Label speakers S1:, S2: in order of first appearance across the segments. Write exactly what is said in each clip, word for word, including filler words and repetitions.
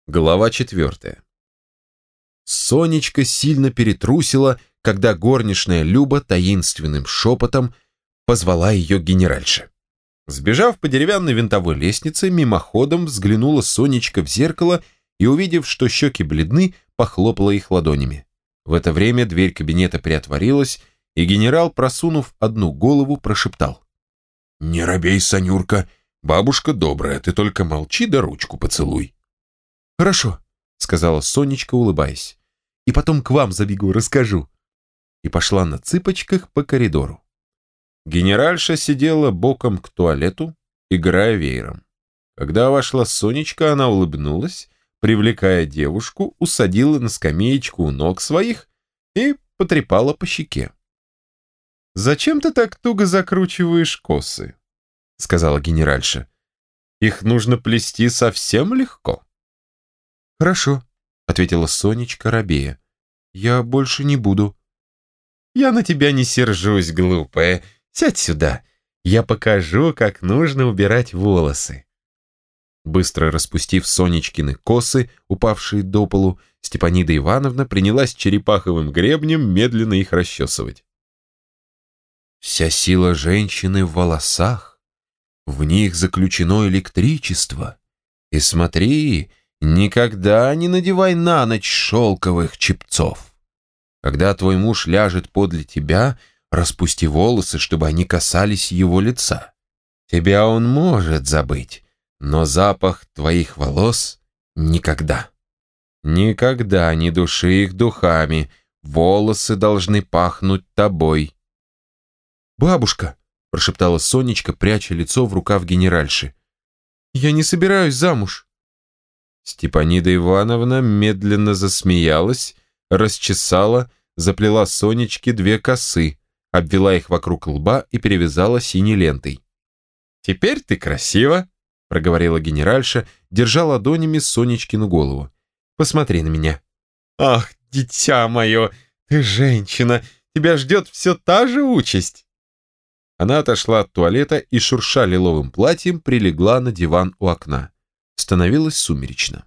S1: Глава четвертая. Сонечка сильно перетрусила, когда горничная Люба таинственным шепотом позвала ее к генеральше. Сбежав по деревянной винтовой лестнице, мимоходом взглянула Сонечка в зеркало и, увидев, что щеки бледны, похлопала их ладонями. В это время дверь кабинета приотворилась, и генерал, просунув одну голову, прошептал: «Не робей, Сонюрка, бабушка добрая, ты только молчи да ручку поцелуй». «Хорошо», — сказала Сонечка, улыбаясь. «И потом к вам забегу, расскажу». И пошла на цыпочках по коридору. Генеральша сидела боком к туалету, играя веером. Когда вошла Сонечка, она улыбнулась, привлекая девушку, усадила на скамеечку у ног своих и потрепала по щеке. «Зачем ты так туго закручиваешь косы?» — сказала генеральша. «Их нужно плести совсем легко». «Хорошо», — ответила Сонечка, робея. «Я больше не буду». «Я на тебя не сержусь, глупая. Сядь сюда. Я покажу, как нужно убирать волосы». Быстро распустив Сонечкины косы, упавшие до полу, Степанида Ивановна принялась черепаховым гребнем медленно их расчесывать. «Вся сила женщины в волосах. В них заключено электричество. И смотри, никогда не надевай на ночь шелковых чепцов. Когда твой муж ляжет подле тебя, распусти волосы, чтобы они касались его лица. Тебя он может забыть, но запах твоих волос никогда. Никогда не души их духами, волосы должны пахнуть тобой». «Бабушка», — прошептала Сонечка, пряча лицо в рукав генеральши, — «я не собираюсь замуж». Степанида Ивановна медленно засмеялась, расчесала, заплела Сонечке две косы, обвела их вокруг лба и перевязала синей лентой. «Теперь ты красива», — проговорила генеральша, держа ладонями Сонечкину голову. «Посмотри на меня». «Ах, дитя мое, ты женщина, тебя ждет все та же участь». Она отошла от туалета и, шурша лиловым платьем, прилегла на диван у окна. Становилось сумеречно.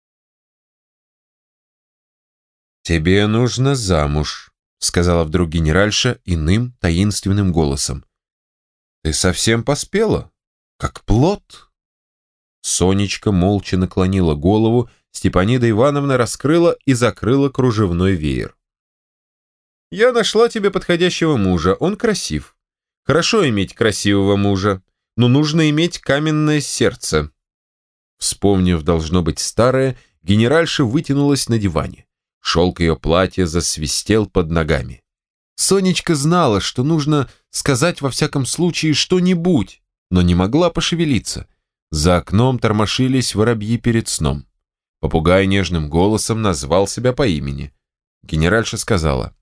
S1: «Тебе нужно замуж», — сказала вдруг генеральша иным таинственным голосом. «Ты совсем поспела, как плод». Сонечка молча наклонила голову, Степанида Ивановна раскрыла и закрыла кружевной веер. «Я нашла тебе подходящего мужа, он красив. Хорошо иметь красивого мужа, но нужно иметь каменное сердце». Вспомнив, должно быть, старое, генеральша вытянулась на диване. Шелк ее платья засвистел под ногами. Сонечка знала, что нужно сказать во всяком случае что-нибудь, но не могла пошевелиться. За окном тормошились воробьи перед сном. Попугай нежным голосом назвал себя по имени. Генеральша сказала: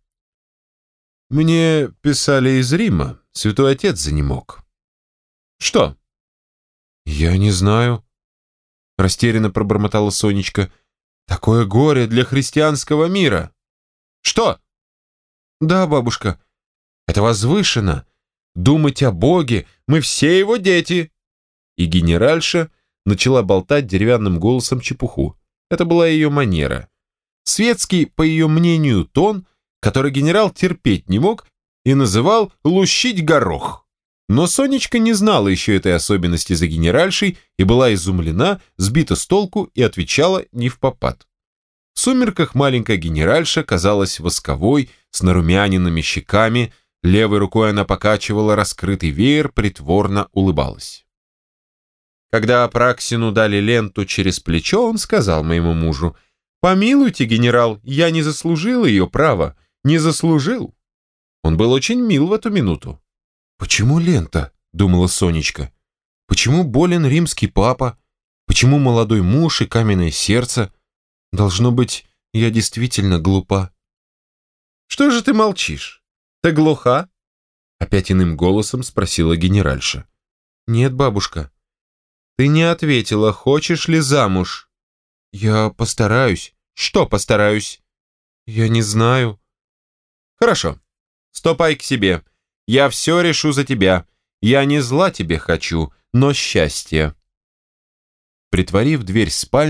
S1: «Мне писали из Рима, святой отец занемог». «Что?» «Я не знаю», — растерянно пробормотала Сонечка. «Такое горе для христианского мира». «Что?» «Да, бабушка, это возвышенно. Думать о Боге, мы все его дети». И генеральша начала болтать деревянным голосом чепуху. Это была ее манера. Светский, по ее мнению, тон, который генерал терпеть не мог и называл «лущить горох». Но Сонечка не знала еще этой особенности за генеральшей и была изумлена, сбита с толку и отвечала невпопад. В сумерках маленькая генеральша казалась восковой, с нарумяненными щеками, левой рукой она покачивала раскрытый веер, притворно улыбалась. Когда Апраксину дали ленту через плечо, он сказал моему мужу: «Помилуйте, генерал, я не заслужил ее права, не заслужил». Он был очень мил в эту минуту. «Почему лента?» — думала Сонечка. «Почему болен римский папа? Почему молодой муж и каменное сердце? Должно быть, я действительно глупа». «Что же ты молчишь? Ты глуха?» Опять иным голосом спросила генеральша. «Нет, бабушка». «Ты не ответила, хочешь ли замуж?» «Я постараюсь». «Что постараюсь?» «Я не знаю». «Хорошо, ступай к себе. Я все решу за тебя. Я не зла тебе хочу, но счастья». Притворив дверь спальни,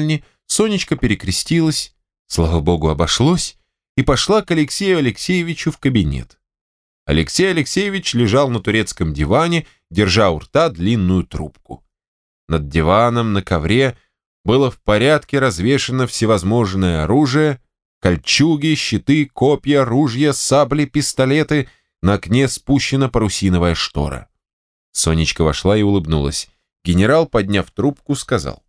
S1: Сонечка перекрестилась, слава богу, обошлось, и пошла к Алексею Алексеевичу в кабинет. Алексей Алексеевич лежал на турецком диване, держа у рта длинную трубку. Над диваном на ковре было в порядке развешано всевозможное оружие, кольчуги, щиты, копья, ружья, сабли, пистолеты, на окне спущена парусиновая штора. Сонечка вошла и улыбнулась. Генерал, подняв трубку, сказал: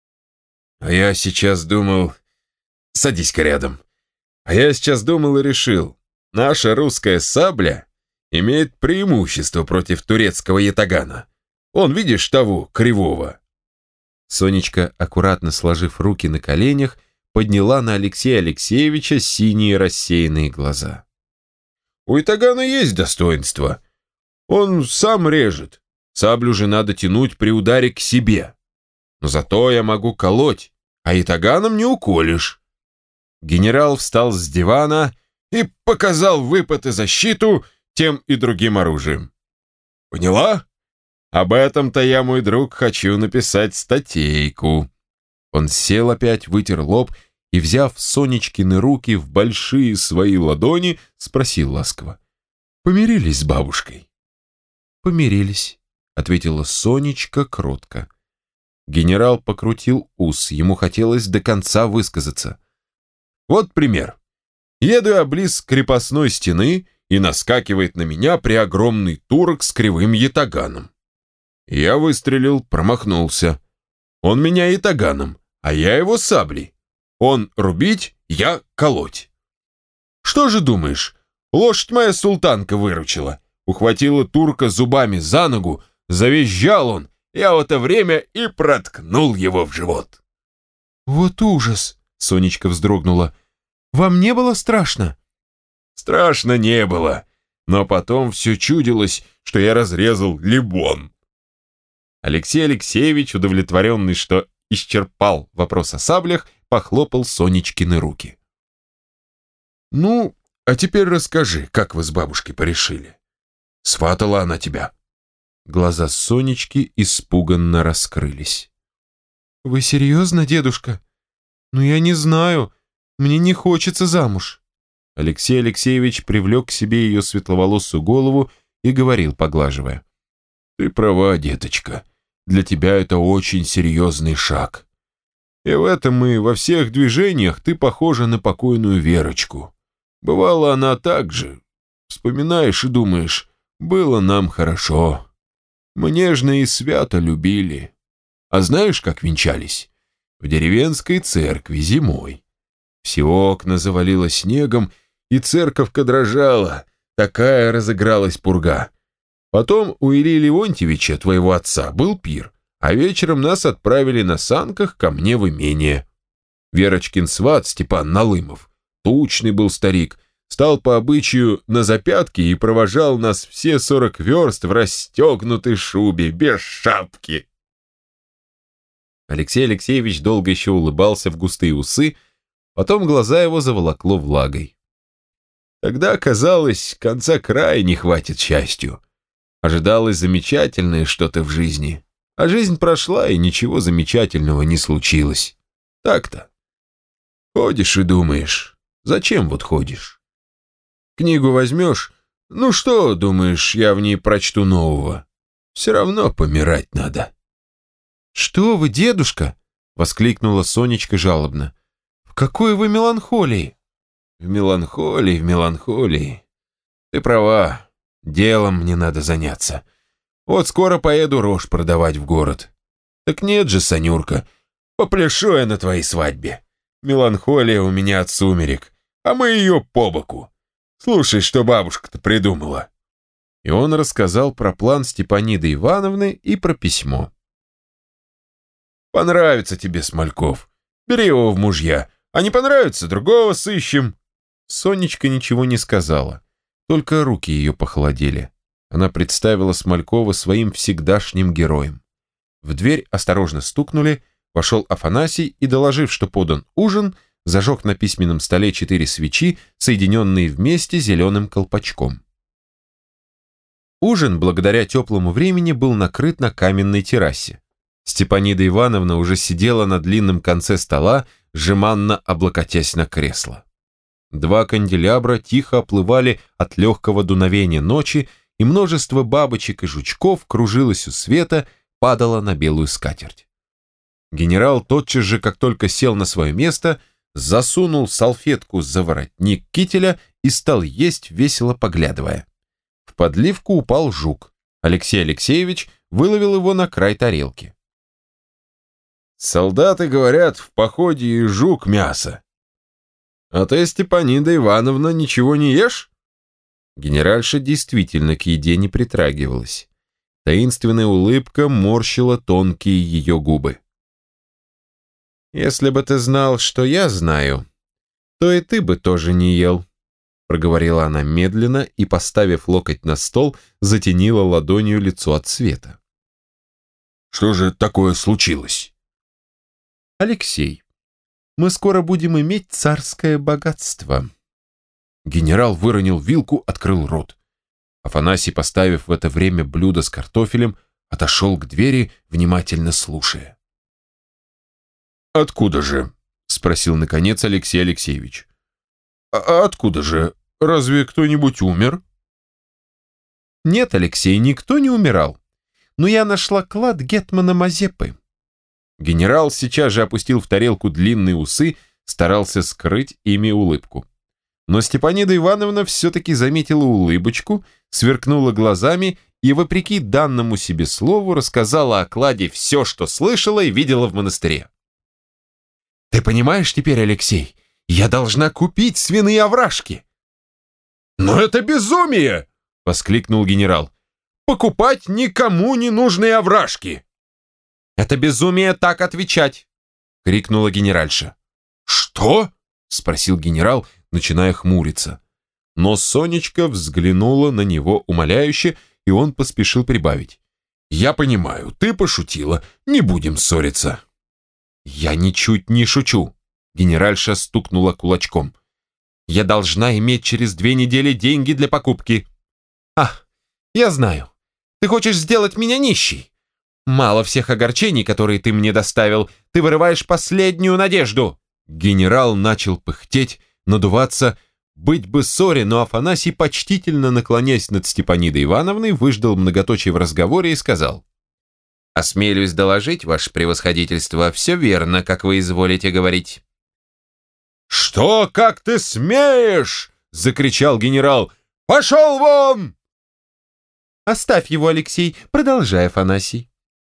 S1: «А я сейчас думал... Садись-ка рядом. А я сейчас думал и решил, наша русская сабля имеет преимущество против турецкого ятагана. Он, видишь, того кривого». Сонечка, аккуратно сложив руки на коленях, подняла на Алексея Алексеевича синие рассеянные глаза. «У ятагана есть достоинство. Он сам режет. Саблю же надо тянуть при ударе к себе. Но зато я могу колоть, а ятаганом не уколешь». Генерал встал с дивана и показал выпад и защиту тем и другим оружием. «Поняла? Об этом-то я, мой друг, хочу написать статейку». Он сел опять, вытер лоб и, взяв Сонечкины руки в большие свои ладони, спросил ласково: «Помирились с бабушкой?» «Помирились», — ответила Сонечка кротко. Генерал покрутил ус, ему хотелось до конца высказаться. «Вот пример. Еду я близ крепостной стены, и наскакивает на меня преогромный турок с кривым ятаганом. Я выстрелил, промахнулся. Он меня ятаганом, а я его саблей. Он рубить, я колоть. Что же думаешь, лошадь моя султанка выручила. Ухватила турка зубами за ногу, завизжал он, я в это время и проткнул его в живот». «Вот ужас!» — Сонечка вздрогнула. «Вам не было страшно?» «Страшно не было, но потом все чудилось, что я разрезал либон». Алексей Алексеевич, удовлетворенный, что исчерпал вопрос о саблях, похлопал Сонечкины руки. «Ну, а теперь расскажи, как вы с бабушкой порешили? Сватала она тебя?» Глаза Сонечки испуганно раскрылись. «Вы серьезно, дедушка? Ну, я не знаю. Мне не хочется замуж». Алексей Алексеевич привлек к себе ее светловолосую голову и говорил, поглаживая: «Ты права, деточка. Для тебя это очень серьезный шаг. И в этом и во всех движениях ты похожа на покойную Верочку. Бывало, она так же. Вспоминаешь и думаешь, было нам хорошо. Мы нежно и свято любили. А знаешь, как венчались? В деревенской церкви зимой. Все окна завалило снегом, и церковка дрожала, такая разыгралась пурга. Потом у Ильи Леонтьевича, твоего отца, был пир, а вечером нас отправили на санках ко мне в имение. Верочкин сват Степан Налымов, тучный был старик, стал по обычаю на запятки и провожал нас все сорок верст в расстегнутой шубе, без шапки». Алексей Алексеевич долго еще улыбался в густые усы, потом глаза его заволокло влагой. Тогда, казалось, конца края не хватит счастью. Ожидалось замечательное что-то в жизни, а жизнь прошла, и ничего замечательного не случилось. Так-то. Ходишь и думаешь, зачем вот ходишь? Книгу возьмешь, ну что, думаешь, я в ней прочту нового? Все равно помирать надо». «Что вы, дедушка?» — воскликнула Сонечка жалобно. «В какой вы меланхолии?» «В меланхолии, в меланхолии. Ты права, делом мне надо заняться. Вот скоро поеду рожь продавать в город. Так нет же, Санюрка, попляшу я на твоей свадьбе. Меланхолия у меня от сумерек, а мы ее по боку. Слушай, что бабушка-то придумала». И он рассказал про план Степаниды Ивановны и про письмо. «Понравится тебе Смольков, бери его в мужья, а не понравится, другого сыщем». Сонечка ничего не сказала, только руки ее похолодели. Она представила Смолькова своим всегдашним героем. В дверь осторожно стукнули, вошел Афанасий и, доложив, что подан ужин, зажег на письменном столе четыре свечи, соединенные вместе зеленым колпачком. Ужин, благодаря теплому времени, был накрыт на каменной террасе. Степанида Ивановна уже сидела на длинном конце стола, жеманно облокотясь на кресло. Два канделябра тихо оплывали от легкого дуновения ночи, и множество бабочек и жучков кружилось у света, падало на белую скатерть. Генерал тотчас же, как только сел на свое место, засунул салфетку за воротник кителя и стал есть, весело поглядывая. В подливку упал жук. Алексей Алексеевич выловил его на край тарелки. «Солдаты говорят, в походе и жук мясо. А ты, Степанида Ивановна, ничего не ешь?» Генеральша действительно к еде не притрагивалась. Таинственная улыбка морщила тонкие ее губы. «Если бы ты знал, что я знаю, то и ты бы тоже не ел», проговорила она медленно и, поставив локоть на стол, затенила ладонью лицо от света. «Что же такое случилось?» «Алексей, мы скоро будем иметь царское богатство». Генерал выронил вилку, открыл рот. Афанасий, поставив в это время блюдо с картофелем, отошел к двери, внимательно слушая. «Откуда же?» — спросил, наконец, Алексей Алексеевич. «А откуда же? Разве кто-нибудь умер?» «Нет, Алексей, никто не умирал. Но я нашла клад гетмана Мазепы». Генерал сейчас же опустил в тарелку длинные усы, старался скрыть ими улыбку. Но Степанида Ивановна все-таки заметила улыбочку, сверкнула глазами и, вопреки данному себе слову, рассказала о кладе все, что слышала и видела в монастыре. «Ты понимаешь теперь, Алексей, я должна купить свиные овражки». «Но это безумие!» — воскликнул генерал. «Покупать никому не нужные овражки!» «Это безумие так отвечать!» — крикнула генеральша. «Что?» — спросил генерал, начиная хмуриться. Но Сонечка взглянула на него умоляюще, и он поспешил прибавить. «Я понимаю, ты пошутила, не будем ссориться». «Я ничуть не шучу», — генеральша стукнула кулачком. «Я должна иметь через две недели деньги для покупки». «Ах, я знаю, ты хочешь сделать меня нищей. Мало всех огорчений, которые ты мне доставил, ты вырываешь последнюю надежду». Генерал начал пыхтеть, надуваться, быть бы ссоре, но Афанасий, почтительно наклонясь над Степанидой Ивановной, выждал многоточие в разговоре и сказал: «Осмелюсь доложить, ваше превосходительство, все верно, как вы изволите говорить». «Что, как ты смеешь?» — закричал генерал. «Пошел вон!» «Оставь его, Алексей, продолжай, Афанасий».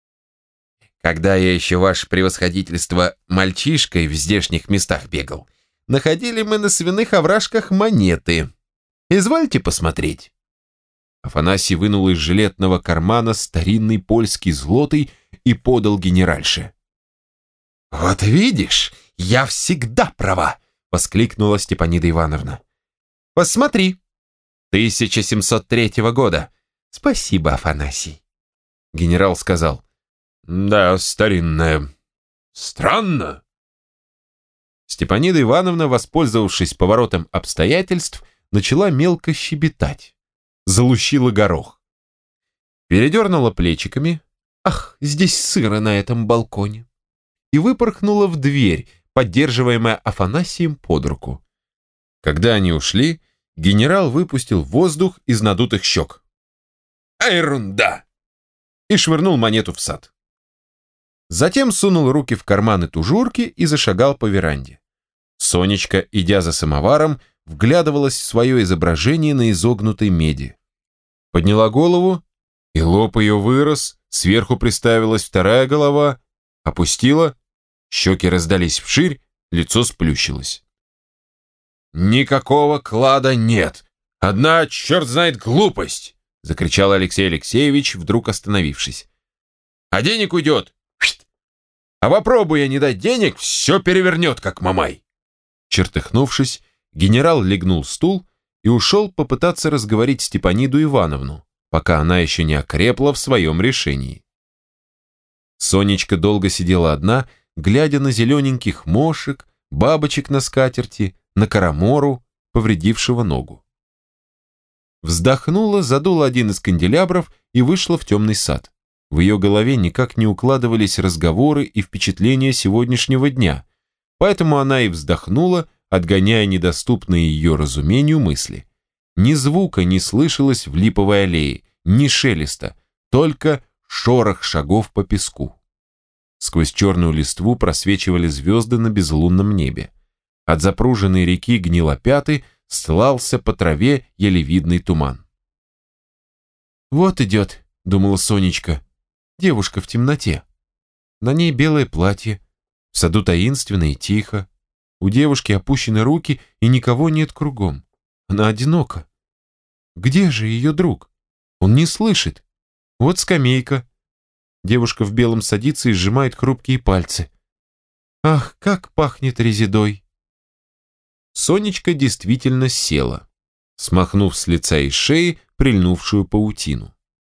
S1: «Когда я еще, ваше превосходительство, мальчишкой в здешних местах бегал, находили мы на свиных овражках монеты. Извольте посмотреть». Афанасий вынул из жилетного кармана старинный польский злотый и подал генеральше. «Вот видишь, я всегда права!» — воскликнула Степанида Ивановна. «Посмотри, тысяча семьсот третьего года. Спасибо, Афанасий». Генерал сказал: «Да, старинная. Странно». Степанида Ивановна, воспользовавшись поворотом обстоятельств, начала мелко щебетать. Залущила горох. Передернула плечиками. «Ах, здесь сыро на этом балконе!» И выпорхнула в дверь, поддерживаемая Афанасием под руку. Когда они ушли, генерал выпустил воздух из надутых щек. «А ерунда!» И швырнул монету в сад. Затем сунул руки в карманы тужурки и зашагал по веранде. Сонечка, идя за самоваром, вглядывалась в свое изображение на изогнутой меди. Подняла голову, и лоб ее вырос, сверху приставилась вторая голова, опустила, щеки раздались вширь, лицо сплющилось. «Никакого клада нет! Одна, черт знает, глупость!» — закричал Алексей Алексеевич, вдруг остановившись. «А денег уйдет! А попробуй я не дать денег, все перевернет, как мамай!» Чертыхнувшись, генерал легнул стул и ушел попытаться разговорить Степаниду Ивановну, пока она еще не окрепла в своем решении. Сонечка долго сидела одна, глядя на зелененьких мошек, бабочек на скатерти, на карамору, повредившего ногу. Вздохнула, задула один из канделябров и вышла в темный сад. В ее голове никак не укладывались разговоры и впечатления сегодняшнего дня, поэтому она и вздохнула, отгоняя недоступные ее разумению мысли. Ни звука не слышалось в липовой аллее, ни шелеста, только шорох шагов по песку. Сквозь черную листву просвечивали звезды на безлунном небе. От запруженной реки Гнилопяты стлался по траве еле видный туман. «Вот идет», — думала Сонечка, — «девушка в темноте. На ней белое платье, в саду таинственно и тихо. У девушки опущены руки, и никого нет кругом. Она одинока. Где же ее друг? Он не слышит. Вот скамейка». Девушка в белом садится и сжимает хрупкие пальцы. «Ах, как пахнет резедой!» Сонечка действительно села, смахнув с лица и шеи прильнувшую паутину.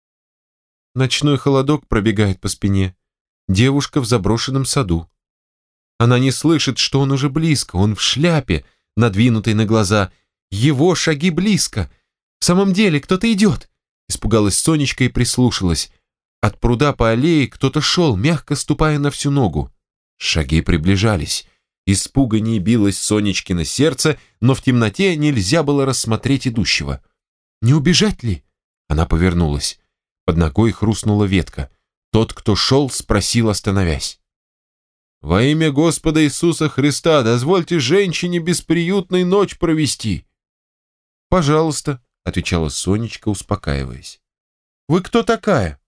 S1: Ночной холодок пробегает по спине. Девушка в заброшенном саду. Она не слышит, что он уже близко, он в шляпе, надвинутой на глаза. Его шаги близко. В самом деле кто-то идет. Испугалась Сонечка и прислушалась. От пруда по аллее кто-то шел, мягко ступая на всю ногу. Шаги приближались. Испуга не билось Сонечкино сердце, но в темноте нельзя было рассмотреть идущего. Не убежать ли? Она повернулась. Под ногой хрустнула ветка. Тот, кто шел, спросил, остановясь. «Во имя Господа Иисуса Христа дозвольте женщине бесприютной ночь провести». «Пожалуйста», — отвечала Сонечка, успокаиваясь. «Вы кто такая?»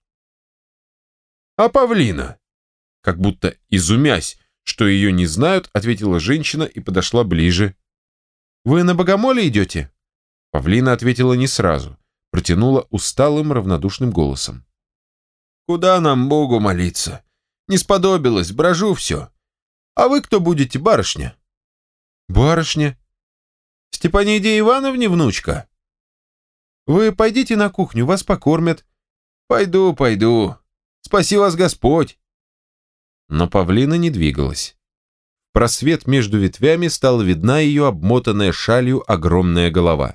S1: «А Павлина», как будто изумясь, что ее не знают, ответила женщина и подошла ближе. «Вы на богомоле идете?» Павлина ответила не сразу, протянула усталым равнодушным голосом. «Куда нам Богу молиться? Не сподобилось, брожу все. А вы кто будете, барышня?» «Барышня? Степаниде Ивановне внучка?» «Вы пойдите на кухню, вас покормят». «Пойду, пойду. Спаси вас Господь!» Но Павлина не двигалась. В просвет между ветвями стала видна ее обмотанная шалью огромная голова.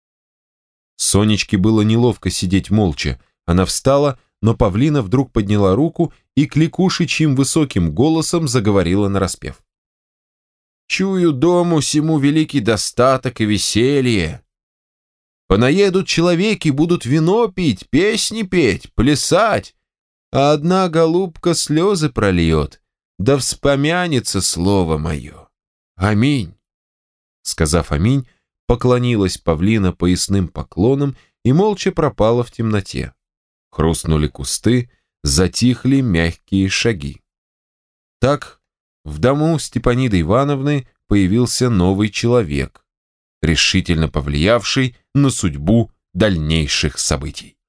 S1: Сонечке было неловко сидеть молча. Она встала, но Павлина вдруг подняла руку и кликушечьим высоким голосом заговорила нараспев. «Чую дому сему великий достаток и веселье. Понаедут человеки, будут вино пить, песни петь, плясать, а одна голубка слезы прольет, да вспомянется слово мое. Аминь». Сказав аминь, поклонилась Павлина поясным поклоном и молча пропала в темноте. Хрустнули кусты, затихли мягкие шаги. Так в дому Степаниды Ивановны появился новый человек, решительно повлиявший на судьбу дальнейших событий.